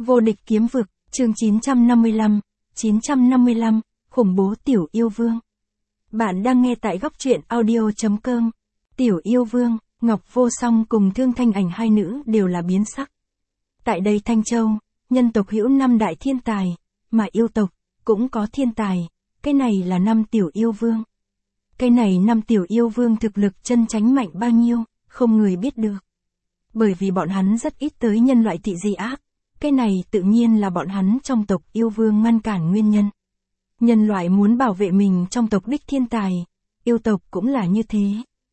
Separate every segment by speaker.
Speaker 1: Vô địch kiếm vực, chương 955, khủng bố Tiểu Yêu Vương. Bạn đang nghe tại góc truyện audio.com. Tiểu Yêu Vương, Ngọc Vô Song cùng Thương Thanh Ảnh hai nữ đều là biến sắc. Tại đây Thanh Châu, nhân tộc hữu 5 đại thiên tài, mà yêu tộc cũng có thiên tài, cái này là 5 Tiểu Yêu Vương. Cái này 5 Tiểu Yêu Vương thực lực chân chánh mạnh bao nhiêu, không người biết được. Bởi vì bọn hắn rất ít tới nhân loại thị di ác, cái này tự nhiên là bọn hắn trong tộc yêu vương ngăn cản nguyên nhân. Nhân loại muốn bảo vệ mình trong tộc đích thiên tài, yêu tộc cũng là như thế.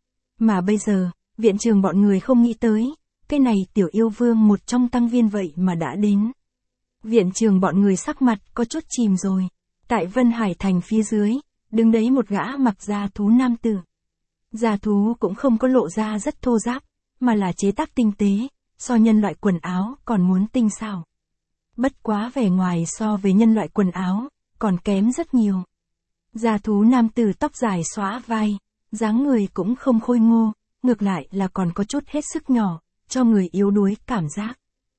Speaker 1: Mà bây giờ, viện trường bọn người không nghĩ tới, cái này Tiểu Yêu Vương một trong tăng viên vậy mà đã đến. Viện trường bọn người sắc mặt có chút chìm rồi. Tại Vân Hải Thành phía dưới, đứng đấy một gã mặc da thú nam tử. Da thú cũng không có lộ ra rất thô ráp, mà là chế tác tinh tế, so nhân loại quần áo còn muốn tinh xảo. Bất quá vẻ ngoài so với nhân loại quần áo, còn kém rất nhiều. Da thú nam tử tóc dài xõa vai, dáng người cũng không khôi ngô, ngược lại là còn có chút hết sức nhỏ, cho người yếu đuối cảm giác.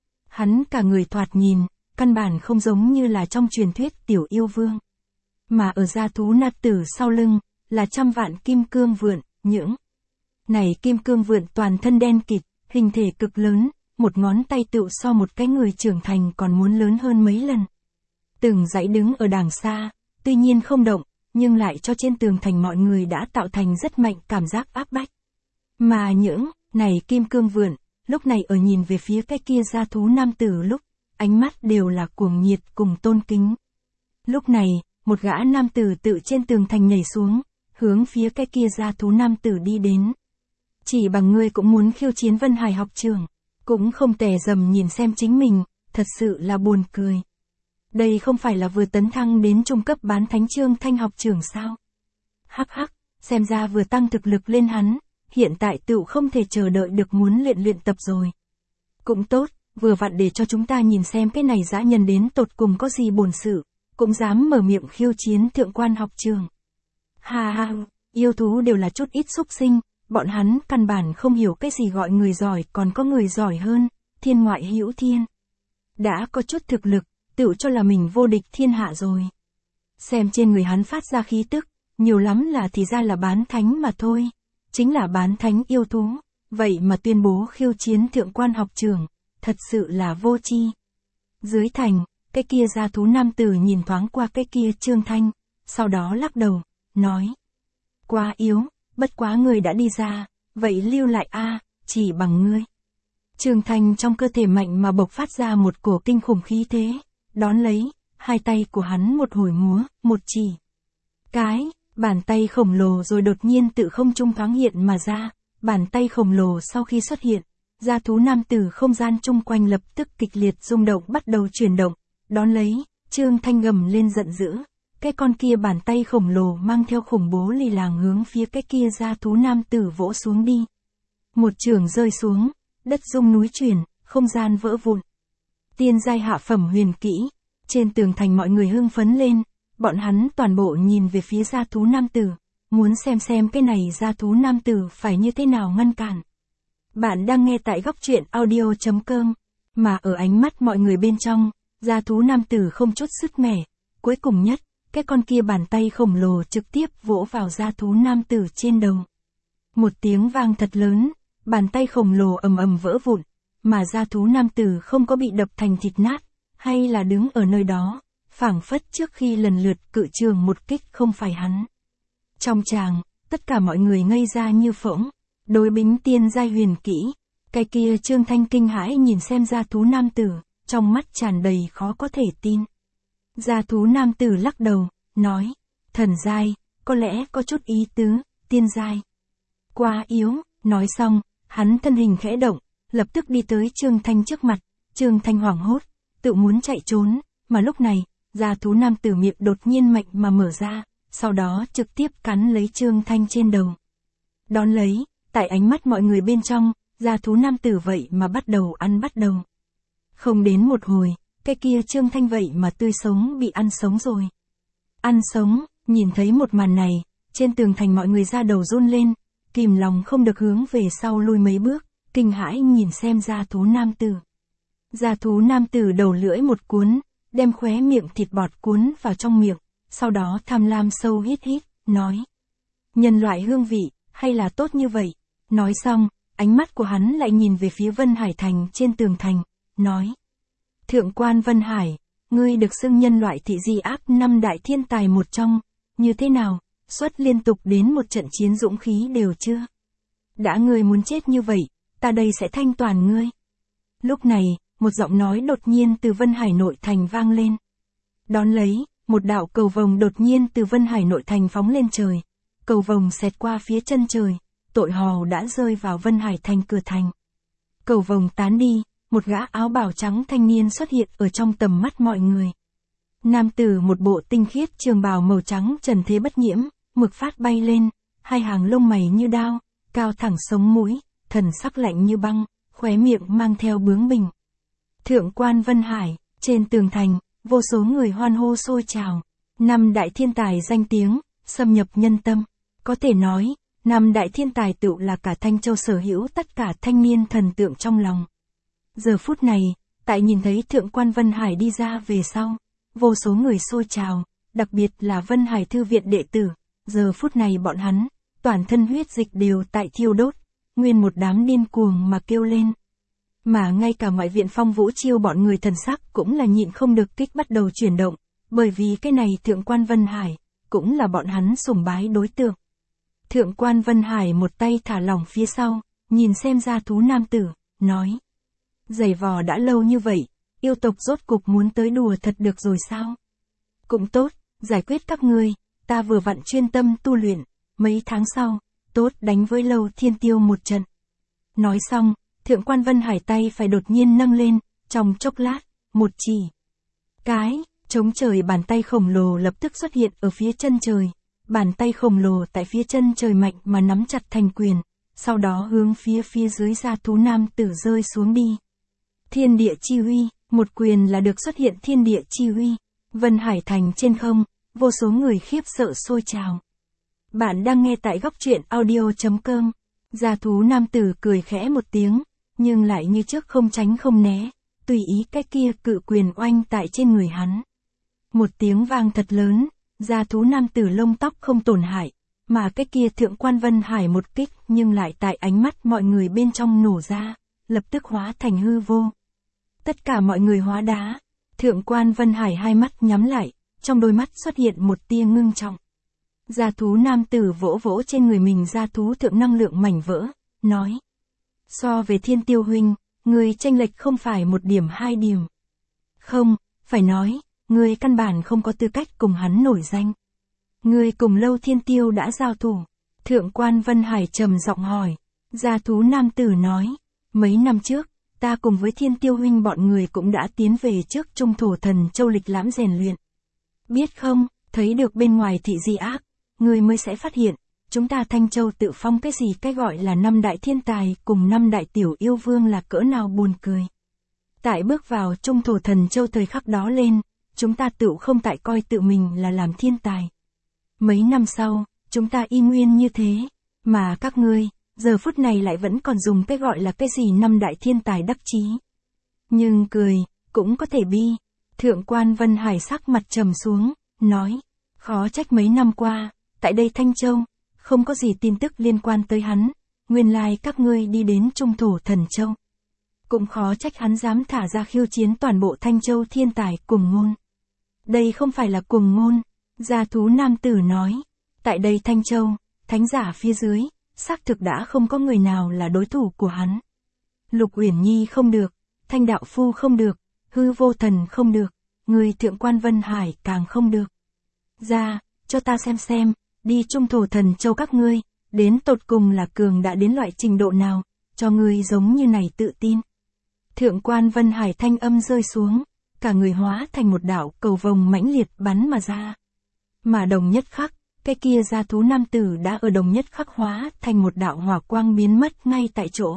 Speaker 1: Hắn cả người thoạt nhìn, căn bản không giống như là trong truyền thuyết Tiểu Yêu Vương. Mà ở da thú nam tử sau lưng, là trăm vạn kim cương vượn, những này kim cương vượn toàn thân đen kịt, hình thể cực lớn, một ngón tay tựu so một cái người trưởng thành còn muốn lớn hơn mấy lần. Từng dãy đứng ở đàng xa, tuy nhiên không động, nhưng lại cho trên tường thành mọi người đã tạo thành rất mạnh cảm giác áp bách. Mà những này kim cương vượn, lúc này ở nhìn về phía cái kia da thú nam tử lúc, ánh mắt đều là cuồng nhiệt cùng tôn kính. Lúc này, một gã nam tử tự trên tường thành nhảy xuống, hướng phía cái kia da thú nam tử đi đến. Chỉ bằng ngươi cũng muốn khiêu chiến Vân Hải học trường, cũng không tè dầm nhìn xem chính mình, thật sự là buồn cười. Đây không phải là vừa tấn thăng đến trung cấp bán thánh Trương Thanh học trưởng sao? Hắc hắc, xem ra vừa tăng thực lực lên hắn, hiện tại tựu không thể chờ đợi được muốn luyện tập rồi. Cũng tốt, vừa vặn để cho chúng ta nhìn xem cái này dã nhân đến tột cùng có gì bổn sự, cũng dám mở miệng khiêu chiến thượng quan học trường. Ha ha, yêu thú đều là chút ít xúc sinh. Bọn hắn căn bản không hiểu cái gì gọi người giỏi còn có người giỏi hơn, thiên ngoại hữu thiên. Đã có chút thực lực, tự cho là mình vô địch thiên hạ rồi. Xem trên người hắn phát ra khí tức, nhiều lắm là thì ra là bán thánh mà thôi. Chính là bán thánh yêu thú, vậy mà tuyên bố khiêu chiến thượng quan học trưởng, thật sự là vô tri. Dưới thành, cái kia da thú nam tử nhìn thoáng qua cái kia Trương Thanh, sau đó lắc đầu, nói. Quá yếu. Bất quá người đã đi ra, vậy lưu lại a, chỉ bằng ngươi. Trương Thanh trong cơ thể mạnh mà bộc phát ra một cổ kinh khủng khí thế, đón lấy, hai tay của hắn một hồi múa, một chỉ. Bàn tay khổng lồ rồi đột nhiên tự không trung thoáng hiện mà ra, bàn tay khổng lồ sau khi xuất hiện, da thú nam tử không gian chung quanh lập tức kịch liệt rung động bắt đầu chuyển động, đón lấy, Trương Thanh gầm lên giận dữ. Cái con kia bàn tay khổng lồ mang theo khủng bố lì làng hướng phía cái kia da thú nam tử vỗ xuống đi. Một chưởng rơi xuống, đất rung núi chuyển, không gian vỡ vụn. Tiên giai hạ phẩm huyền kỹ, trên tường thành mọi người hưng phấn lên, bọn hắn toàn bộ nhìn về phía da thú nam tử, muốn xem cái này da thú nam tử phải như thế nào ngăn cản. Bạn đang nghe tại góc truyện audio.com, mà ở ánh mắt mọi người bên trong, da thú nam tử không chút sứt mẻ, cuối cùng nhất. Cái con kia bàn tay khổng lồ trực tiếp vỗ vào da thú nam tử trên đầu. Một tiếng vang thật lớn, bàn tay khổng lồ ầm ầm vỡ vụn, mà da thú nam tử không có bị đập thành thịt nát, hay là đứng ở nơi đó, phảng phất trước khi lần lượt cự trường một kích không phải hắn. Trong tràng, tất cả mọi người ngây ra như phỗng, đối bính tiên giai huyền kỹ, cái kia Trương Thanh kinh hãi nhìn xem da thú nam tử, trong mắt tràn đầy khó có thể tin. Da thú nam tử lắc đầu, nói, thần giai, có lẽ có chút ý tứ, tiên giai. Quá yếu, nói xong, hắn thân hình khẽ động, lập tức đi tới Trương Thanh trước mặt, Trương Thanh hoảng hốt, tự muốn chạy trốn, mà lúc này, da thú nam tử miệng đột nhiên mạnh mà mở ra, sau đó trực tiếp cắn lấy Trương Thanh trên đầu. Đón lấy, tại ánh mắt mọi người bên trong, da thú nam tử vậy mà bắt đầu ăn bắt đầu. Không đến một hồi. Cái kia Trương Thanh vậy mà tươi sống bị ăn sống rồi. Ăn sống, nhìn thấy một màn này, trên tường thành mọi người ra đầu run lên, kìm lòng không được hướng về sau lui mấy bước, kinh hãi nhìn xem da thú nam tử. Gia thú nam tử đầu lưỡi một cuốn, đem khóe miệng thịt bọt cuốn vào trong miệng, sau đó tham lam sâu hít hít, nói. Nhân loại hương vị, hay là tốt như vậy? Nói xong, ánh mắt của hắn lại nhìn về phía Vân Hải Thành trên tường thành, nói. Thượng quan Vân Hải, ngươi được xưng nhân loại thị di áp 5 đại thiên tài một trong, như thế nào, xuất liên tục đến một trận chiến dũng khí đều chưa? Đã ngươi muốn chết như vậy, ta đây sẽ thanh toàn ngươi. Lúc này, một giọng nói đột nhiên từ Vân Hải nội thành vang lên. Đón lấy, một đạo cầu vồng đột nhiên từ Vân Hải nội thành phóng lên trời. Cầu vồng xẹt qua phía chân trời, tội hò đã rơi vào Vân Hải thành cửa thành. Cầu vồng tán đi, một gã áo bào trắng thanh niên xuất hiện ở trong tầm mắt mọi người. Nam tử một bộ tinh khiết trường bào màu trắng trần thế bất nhiễm, mực phát bay lên, hai hàng lông mày như đao, cao thẳng sống mũi, thần sắc lạnh như băng, khóe miệng mang theo bướng bỉnh. Thượng quan Vân Hải, trên tường thành, vô số người hoan hô sôi trào. 5 đại thiên tài danh tiếng, xâm nhập nhân tâm. Có thể nói, 5 đại thiên tài tựu là cả Thanh Châu sở hữu tất cả thanh niên thần tượng trong lòng. Giờ phút này, tại nhìn thấy Thượng quan Vân Hải đi ra về sau, vô số người sôi trào, đặc biệt là Vân Hải thư viện đệ tử. Giờ phút này bọn hắn, toàn thân huyết dịch đều tại thiêu đốt, nguyên một đám điên cuồng mà kêu lên. Mà ngay cả ngoại viện Phong Vũ Chiêu bọn người thần sắc cũng là nhịn không được kích bắt đầu chuyển động, bởi vì cái này Thượng quan Vân Hải, cũng là bọn hắn sùng bái đối tượng. Thượng quan Vân Hải một tay thả lỏng phía sau, nhìn xem gia thú nam tử, nói. Giày vò đã lâu như vậy, yêu tộc rốt cục muốn tới đùa thật được rồi sao? Cũng tốt, giải quyết các ngươi, ta vừa vặn chuyên tâm tu luyện, mấy tháng sau, tốt đánh với Lâu Thiên Tiêu một trận. Nói xong, Thượng quan Vân Hải tay phải đột nhiên nâng lên, trong chốc lát, một chỉ. Cái, chống trời bàn tay khổng lồ lập tức xuất hiện ở phía chân trời. Bàn tay khổng lồ tại phía chân trời mạnh mà nắm chặt thành quyền, sau đó hướng phía dưới gia thú nam tử rơi xuống đi. Thiên địa chi huy, một quyền là được xuất hiện thiên địa chi huy. Vân Hải thành trên không, vô số người khiếp sợ sôi trào. Bạn đang nghe tại góc truyện audio.com. Gia thú nam tử cười khẽ một tiếng, nhưng lại như trước không tránh không né, tùy ý cái kia cự quyền oanh tại trên người hắn. Một tiếng vang thật lớn, gia thú nam tử lông tóc không tổn hại, mà cái kia Thượng quan Vân Hải một kích nhưng lại tại ánh mắt mọi người bên trong nổ ra, lập tức hóa thành hư vô. Tất cả mọi người hóa đá, Thượng quan Vân Hải hai mắt nhắm lại, trong đôi mắt xuất hiện một tia ngưng trọng. Gia thú nam tử vỗ vỗ trên người mình gia thú thượng năng lượng mảnh vỡ, nói. So về Thiên Tiêu huynh, người chênh lệch không phải 1 điểm 2 điểm. Không, phải nói, người căn bản không có tư cách cùng hắn nổi danh. Người cùng Lâu Thiên Tiêu đã giao thủ. Thượng quan Vân Hải trầm giọng hỏi. Gia thú nam tử nói. Mấy năm trước, ta cùng với Thiên Tiêu huynh bọn người cũng đã tiến về trước Trung Thổ Thần Châu lịch lãm rèn luyện. Biết không, thấy được bên ngoài thị di ác, người mới sẽ phát hiện, chúng ta Thanh Châu tự phong cái gì cái gọi là 5 đại thiên tài cùng 5 đại tiểu yêu vương là cỡ nào buồn cười. Tại bước vào Trung Thổ Thần Châu thời khắc đó lên, chúng ta tự không tại coi tự mình là làm thiên tài. Mấy năm sau, chúng ta y nguyên như thế, mà các ngươi, giờ phút này lại vẫn còn dùng cái gọi là cái gì 5 đại thiên tài đắc chí. Nhưng cười, cũng có thể bi. Thượng quan Vân Hải sắc mặt trầm xuống, nói, khó trách mấy năm qua, tại đây Thanh Châu, không có gì tin tức liên quan tới hắn, nguyên lai các ngươi đi đến Trung Thổ Thần Châu. Cũng khó trách hắn dám thả ra khiêu chiến toàn bộ Thanh Châu thiên tài cùng ngôn. Đây không phải là cùng ngôn, gia thú nam tử nói, tại đây Thanh Châu, thánh giả phía dưới, xác thực đã không có người nào là đối thủ của hắn. Lục Uyển Nhi không được, Thanh Đạo Phu không được, Hư Vô Thần không được, người Thượng quan Vân Hải càng không được. Ra, cho ta xem, đi Trung Thổ Thần Châu các ngươi, đến tột cùng là cường đã đến loại trình độ nào, cho ngươi giống như này tự tin. Thượng quan Vân Hải thanh âm rơi xuống, cả người hóa thành một đạo cầu vồng mãnh liệt bắn mà ra. Mà đồng nhất khắc, cái kia gia thú nam tử đã ở đồng nhất khắc hóa thành một đạo hỏa quang biến mất ngay tại chỗ.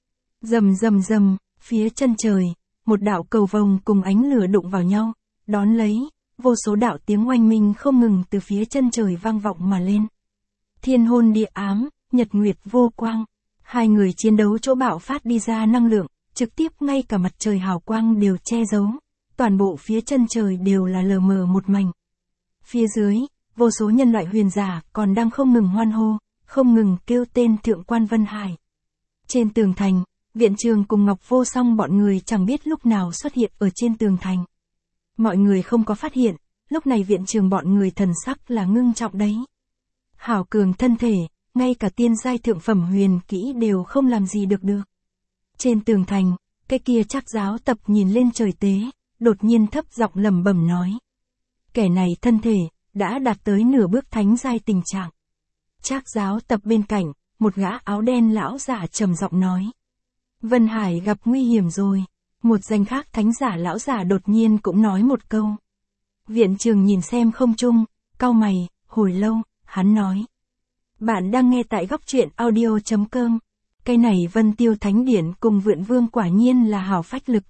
Speaker 1: Rầm rầm rầm, phía chân trời, một đạo cầu vồng cùng ánh lửa đụng vào nhau, đón lấy, vô số đạo tiếng oanh minh không ngừng từ phía chân trời vang vọng mà lên. Thiên hôn địa ám, nhật nguyệt vô quang, hai người chiến đấu chỗ bạo phát đi ra năng lượng, trực tiếp ngay cả mặt trời hào quang đều che giấu, toàn bộ phía chân trời đều là lờ mờ một mảnh. Phía dưới, vô số nhân loại huyền giả còn đang không ngừng hoan hô, không ngừng kêu tên Thượng quan Vân Hải. Trên tường thành, Viện Trường cùng Ngọc Vô Song bọn người chẳng biết lúc nào xuất hiện ở trên tường thành. Mọi người không có phát hiện, lúc này Viện Trường bọn người thần sắc là ngưng trọng đấy. Hảo cường thân thể, ngay cả tiên giai thượng phẩm huyền kỹ đều không làm gì được. Trên tường thành, cái kia Trác giáo tập nhìn lên trời tế, đột nhiên thấp giọng lẩm bẩm nói. Kẻ này thân thể, đã đạt tới nửa bước thánh giai tình trạng. Trác giáo tập bên cạnh, một gã áo đen lão giả trầm giọng nói. Vân Hải gặp nguy hiểm rồi. Một danh khác thánh giả lão giả đột nhiên cũng nói một câu. Viện Trường nhìn xem không trung, cau mày, hồi lâu, hắn nói. Bạn đang nghe tại góc truyện audio.com. Cái này Vân Tiêu Thánh Điển cùng Vượn Vương quả nhiên là hảo phách lực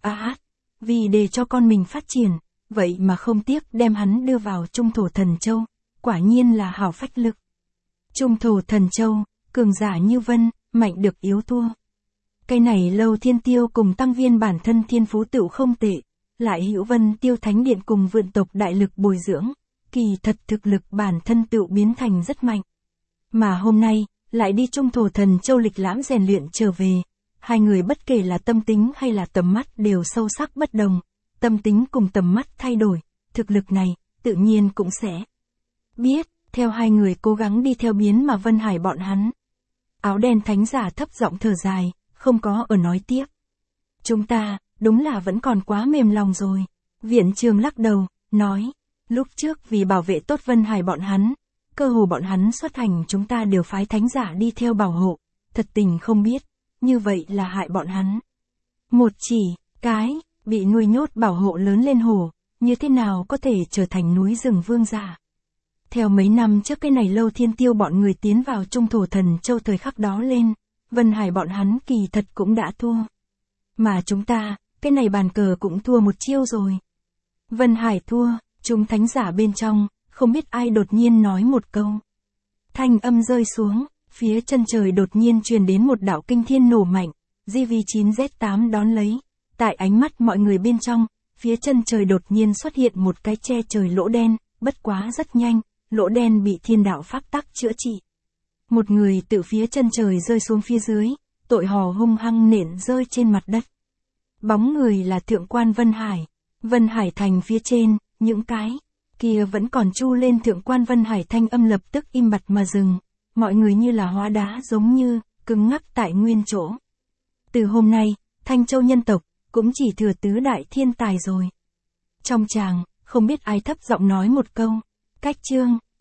Speaker 1: vì để cho con mình phát triển, vậy mà không tiếc đem hắn đưa vào Trung Thổ Thần Châu, quả nhiên là hảo phách lực. Trung Thổ Thần Châu, cường giả như Vân, mạnh được yếu thua. Cái này Lâu Thiên Tiêu cùng tăng viên bản thân thiên phú tựu không tệ, lại hữu Vân Tiêu Thánh Điện cùng vượn tộc đại lực bồi dưỡng, kỳ thật thực lực bản thân tựu biến thành rất mạnh. Mà hôm nay, lại đi Trung Thổ Thần Châu lịch lãm rèn luyện trở về, hai người bất kể là tâm tính hay là tầm mắt đều sâu sắc bất đồng, tâm tính cùng tầm mắt thay đổi, thực lực này, tự nhiên cũng sẽ biết, theo hai người cố gắng đi theo biến mà Vân Hải bọn hắn. Áo đen thánh giả thấp giọng thở dài, không có ở nói tiếp. Chúng ta, đúng là vẫn còn quá mềm lòng rồi. Viện Trường lắc đầu, nói, lúc trước vì bảo vệ tốt Vân Hải bọn hắn, cơ hồ bọn hắn xuất hành chúng ta đều phái thánh giả đi theo bảo hộ, thật tình không biết, như vậy là hại bọn hắn. Một chỉ, cái, bị nuôi nhốt bảo hộ lớn lên hồ, như thế nào có thể trở thành núi rừng vương giả. Theo mấy năm trước cái này Lâu Thiên Tiêu bọn người tiến vào Trung Thổ Thần Châu thời khắc đó lên, Vân Hải bọn hắn kỳ thật cũng đã thua. Mà chúng ta, cái này bàn cờ cũng thua một chiêu rồi. Vân Hải thua, chúng thánh giả bên trong, không biết ai đột nhiên nói một câu. Thanh âm rơi xuống, phía chân trời đột nhiên truyền đến một đạo kinh thiên nổ mạnh, GV9Z8 đón lấy. Tại ánh mắt mọi người bên trong, phía chân trời đột nhiên xuất hiện một cái che trời lỗ đen, bất quá rất nhanh, lỗ đen bị thiên đạo pháp tắc chữa trị. Một người từ phía chân trời rơi xuống phía dưới, tội hò hung hăng nện rơi trên mặt đất. Bóng người là Thượng quan Vân Hải. Vân Hải thành phía trên, những cái kia vẫn còn chu lên Thượng quan Vân Hải thanh âm lập tức im bặt mà dừng. Mọi người như là hóa đá giống như, cứng ngắc tại nguyên chỗ. Từ hôm nay, Thanh Châu nhân tộc, cũng chỉ thừa tứ đại thiên tài rồi. Trong tràng, không biết ai thấp giọng nói một câu. Cách chương.